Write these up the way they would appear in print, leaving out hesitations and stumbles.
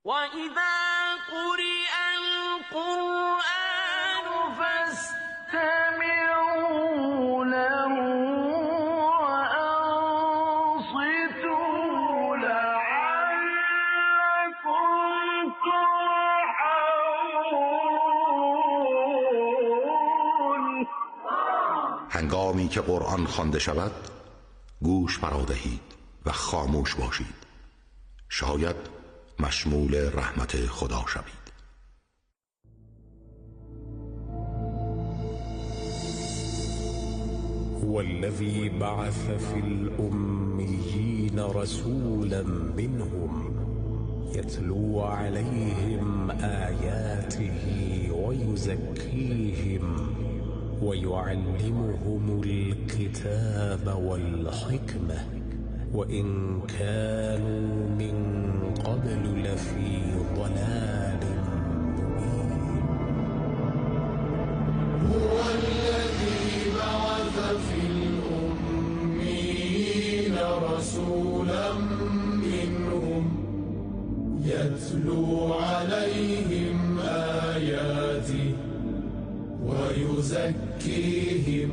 وَإِذَا قُرِئَ الْقُرْآنُ فَاسْتَمِعُوا لَهُ وَأَنصِتُوا لَعَلَّكُمْ تُرْحَمُونَ. هنگامی که قرآن خوانده شود گوش فرا دهید و خاموش باشید، شاید مشمول رحمت خدا شوید. هو الذي بعث في الأميين رسولا منهم يتلو عليهم آياته ويزكيهم ويعلمهم الكتاب والحكمة وإن كانوا من قبل لفي ضلال مبين. هو الذي بعث في الأميين رسولا منهم يتلو عليهم آياته ويزكيهم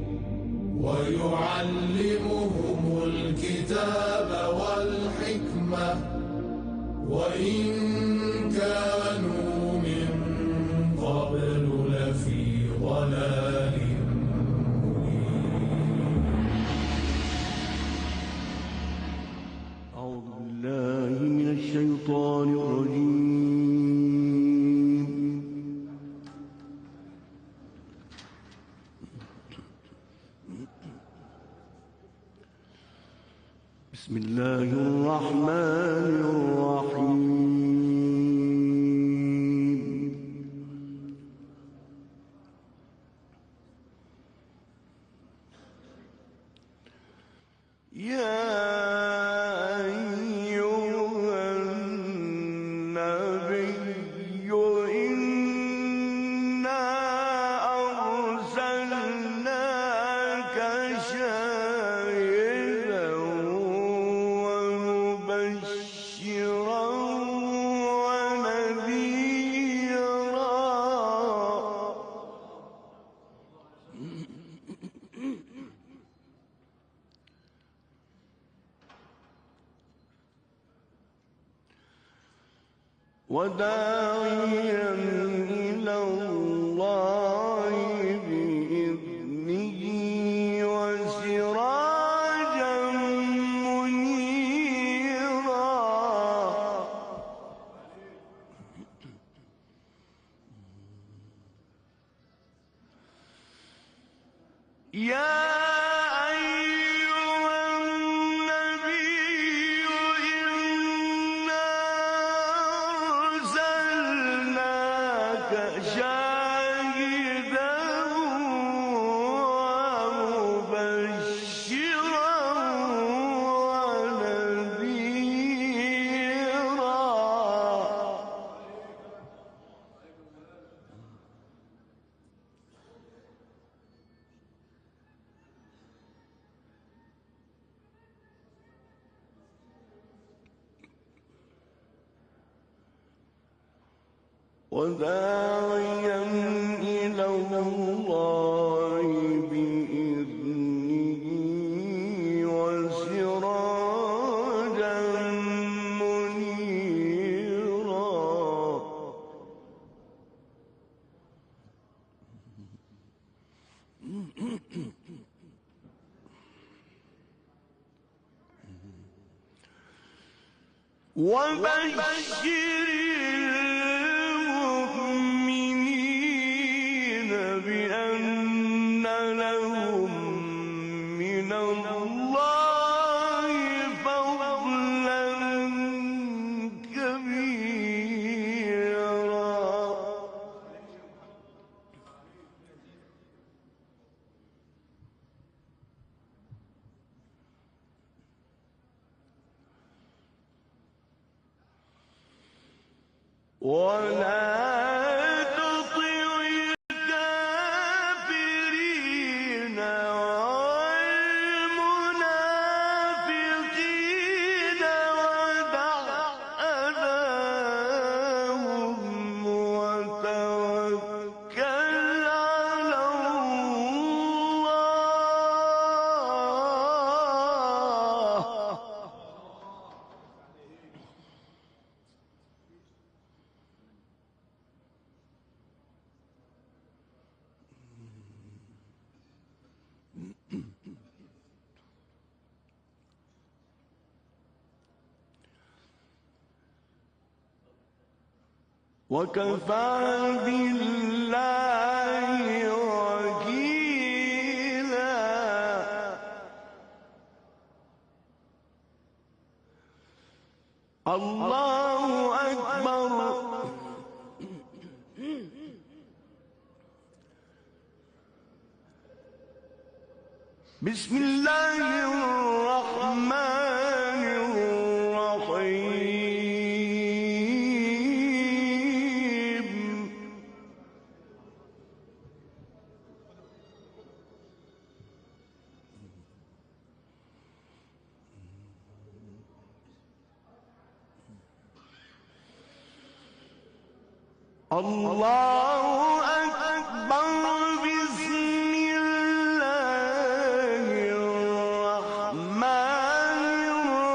ويعلمهم الكتاب والحكمة وإن كانوا من قبل لفي ضلال مبين. أعوذ بالله من الشيطان الرجيم. بسم الله الرحمن الرحيم. يا أيها النبي إنا أرسلناك شاهدا ومبشرا ونذيرا. وداعيا إلى الله بإذنه وسراجا منيرا. يا شاهدا ومبشرا ونذيرا. وداعيا إلى الله بإذنه وسراجا منيرا. وبشر المؤمنين بأن لهم من الله فضلا كبيرا. ولا تطع الكافرين والمنافقين ودع أذاهم وكفى بالله وكيلا. الله أكبر. بسم الله الرحمن الرحيم. الله أكبر. بسم الله الرحمن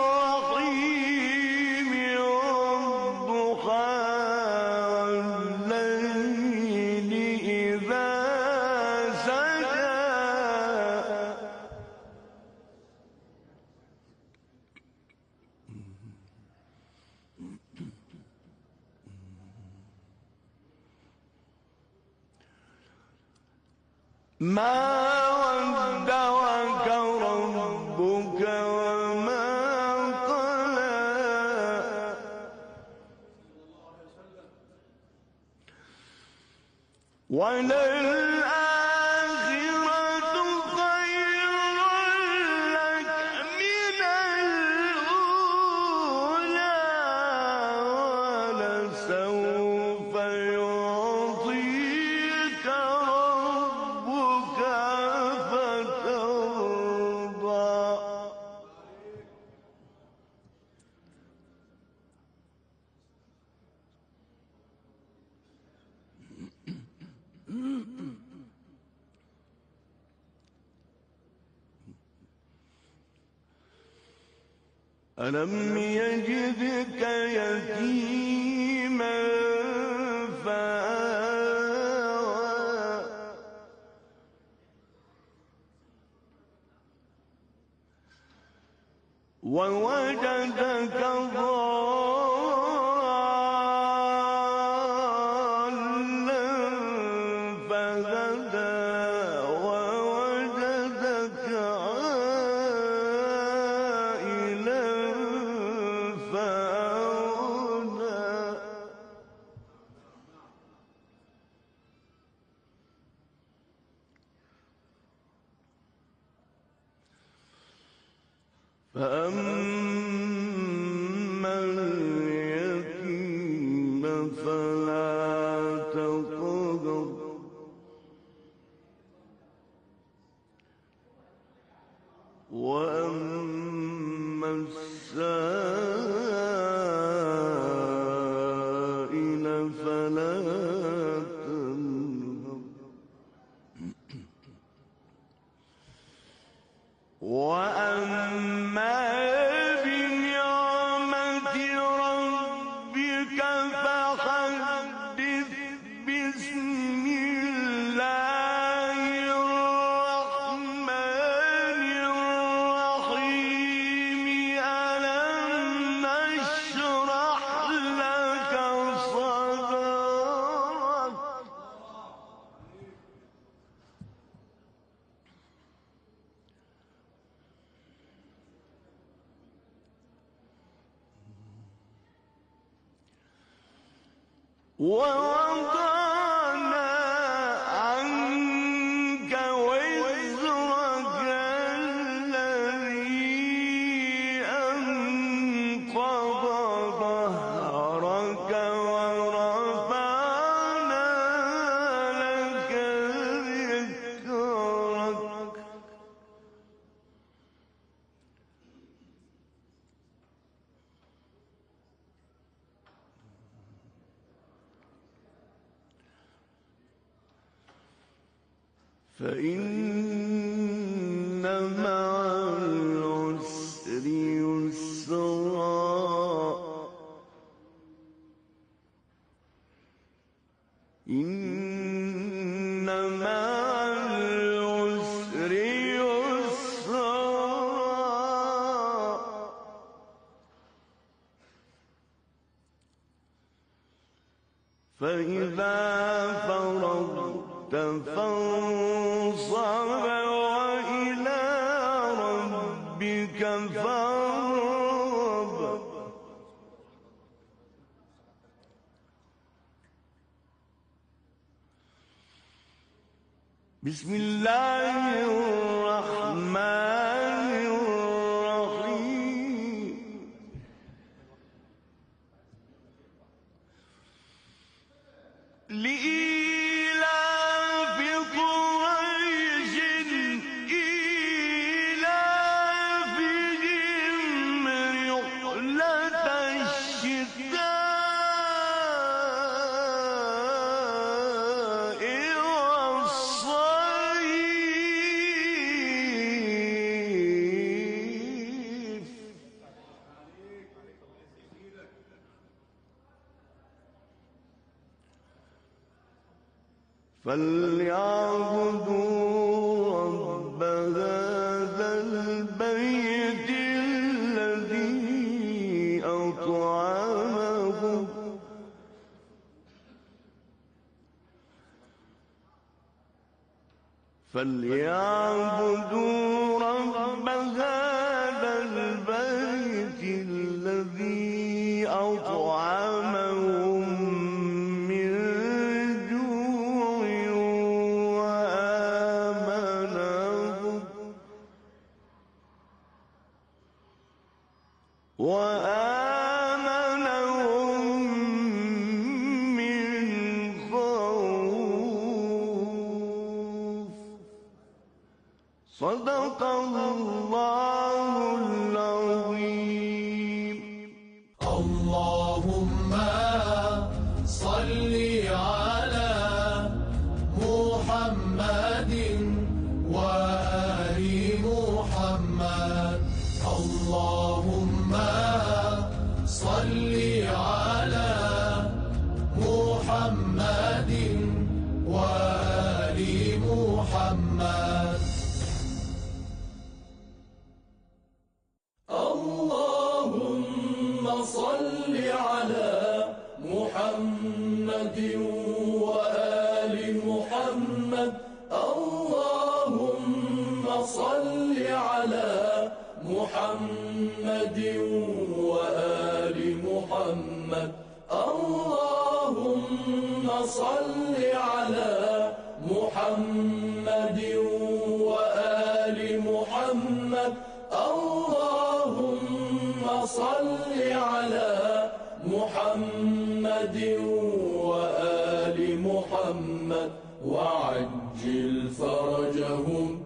الرحيم. والضحى والليل إذا سجى. ما ودعك ربك وما قلى. وللآخرة خير لك من الأولى. ولسوف يعطيك ربك فترضى. ألم يجدك يتيما فآوى. ووجدك ضالا فهدى. ووجدك عائلا فأغنى. فأما اليتيم فلا تقهر. وأما السائل فلا تنهر. وأما بنعمة ربك فحدث. بسم الله الرحمن الرحيم. ألم نشرح لك صدرك. ووضعنا عنك وزرك الذي أنقض ظهرك. ورفعنا لك ذكرك. فإن مع العسر يسرا. إن مع العسر يسرا. فإذا فرغت فانصب وإلى ربك فارغب. بسم الله الرحمن الرحيم. لإيلاف قريش إيلافهم رحلة الشتاء والصيف. فليعبدوا رب هذا البيت الذي أطعمهم من جوع وآمنهم من خوف. صدق الله العظيم. اللهم صل على محمد وآل محمد. اللهم صل على محمد وآل محمد. اللهم صل على محمد وآل محمد. اللهم صل على محمد وآل محمد. اللهم صل على محمد وآل محمد. اللهم صل على محمد وآل محمد وعجل فرجهم